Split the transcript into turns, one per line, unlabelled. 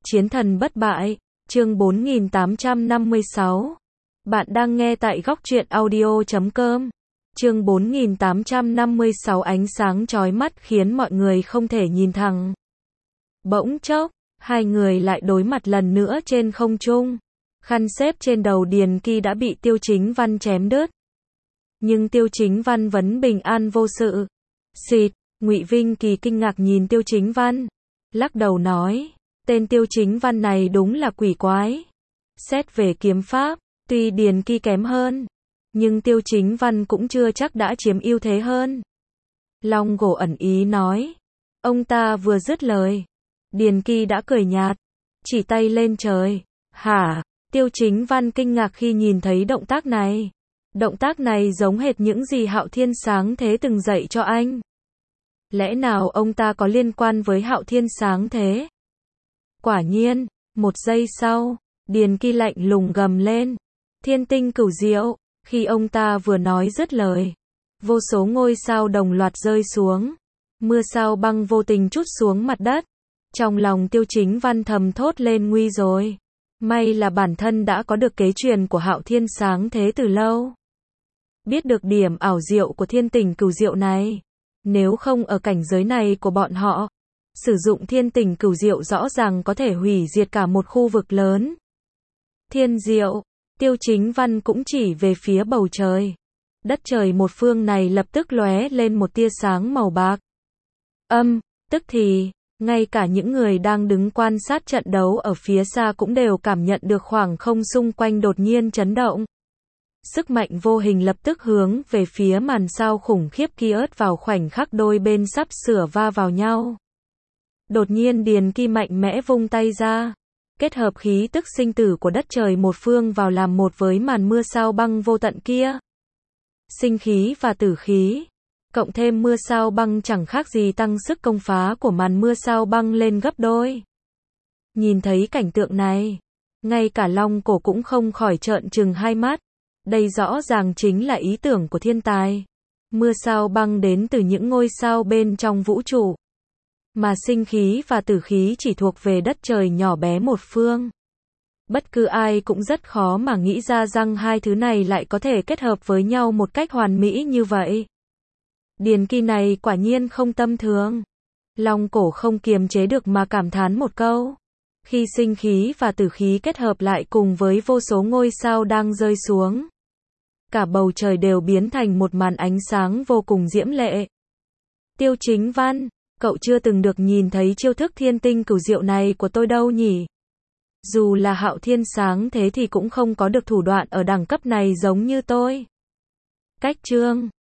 Chiến thần bất bại, chương 4856. Bạn đang nghe tại góc truyện audio.com. Chương 4856 ánh sáng chói mắt khiến mọi người không thể nhìn thẳng. Bỗng chốc, hai người lại đối mặt lần nữa trên không trung. Khăn xếp trên đầu Điền Kỳ đã bị Tiêu Chính Văn chém đứt. Nhưng Tiêu Chính Văn vẫn bình an vô sự. Xịt, Ngụy Vinh Kỳ kinh ngạc nhìn Tiêu Chính Văn, lắc đầu nói, tên Tiêu Chính Văn này đúng là quỷ quái. Xét về kiếm pháp, tuy Điền Kỳ kém hơn, nhưng Tiêu Chính Văn cũng chưa chắc đã chiếm ưu thế hơn. Long Gỗ ẩn ý nói. Ông ta vừa dứt lời, Điền Kỳ đã cười nhạt, chỉ tay lên trời. Hả? Tiêu Chính Văn kinh ngạc khi nhìn thấy động tác này. Động tác này giống hệt những gì Hạo Thiên Sáng Thế từng dạy cho anh. Lẽ nào ông ta có liên quan với Hạo Thiên Sáng Thế? Quả nhiên, một giây sau, Điền Kỳ lạnh lùng gầm lên. Thiên tinh cửu diệu. Khi ông ta vừa nói dứt lời, vô số ngôi sao đồng loạt rơi xuống. Mưa sao băng vô tình trút xuống mặt đất. Trong lòng Tiêu Chính Văn thầm thốt lên nguy rồi. May là bản thân đã có được kế truyền của Hạo Thiên Sáng Thế từ lâu. Biết được điểm ảo diệu của thiên tình cửu diệu này. Nếu không ở cảnh giới này của bọn họ, sử dụng thiên tình cửu diệu rõ ràng có thể hủy diệt cả một khu vực lớn. Thiên diệu. Tiêu Chính Văn cũng chỉ về phía bầu trời. Đất trời một phương này lập tức lóe lên một tia sáng màu bạc. Tức thì, ngay cả những người đang đứng quan sát trận đấu ở phía xa cũng đều cảm nhận được khoảng không xung quanh đột nhiên chấn động. Sức mạnh vô hình lập tức hướng về phía màn sao khủng khiếp kia ớt vào khoảnh khắc đôi bên sắp sửa va vào nhau. Đột nhiên Điền Kỳ mạnh mẽ vung tay ra, kết hợp khí tức sinh tử của đất trời một phương vào làm một với màn mưa sao băng vô tận kia. Sinh khí và tử khí, cộng thêm mưa sao băng chẳng khác gì tăng sức công phá của màn mưa sao băng lên gấp đôi. Nhìn thấy cảnh tượng này, ngay cả Long Cổ cũng không khỏi trợn trừng hai mắt. Đây rõ ràng chính là ý tưởng của thiên tài. Mưa sao băng đến từ những ngôi sao bên trong vũ trụ. Mà sinh khí và tử khí chỉ thuộc về đất trời nhỏ bé một phương. Bất cứ ai cũng rất khó mà nghĩ ra rằng hai thứ này lại có thể kết hợp với nhau một cách hoàn mỹ như vậy. Điền Kỳ này quả nhiên không tầm thường. Long Cổ không kiềm chế được mà cảm thán một câu. Khi sinh khí và tử khí kết hợp lại cùng với vô số ngôi sao đang rơi xuống, cả bầu trời đều biến thành một màn ánh sáng vô cùng diễm lệ. Tiêu Chính Văn, cậu chưa từng được nhìn thấy chiêu thức thiên tinh cửu diệu này của tôi đâu nhỉ? Dù là Hạo Thiên Sáng Thế thì cũng không có được thủ đoạn ở đẳng cấp này giống như tôi. Cách chương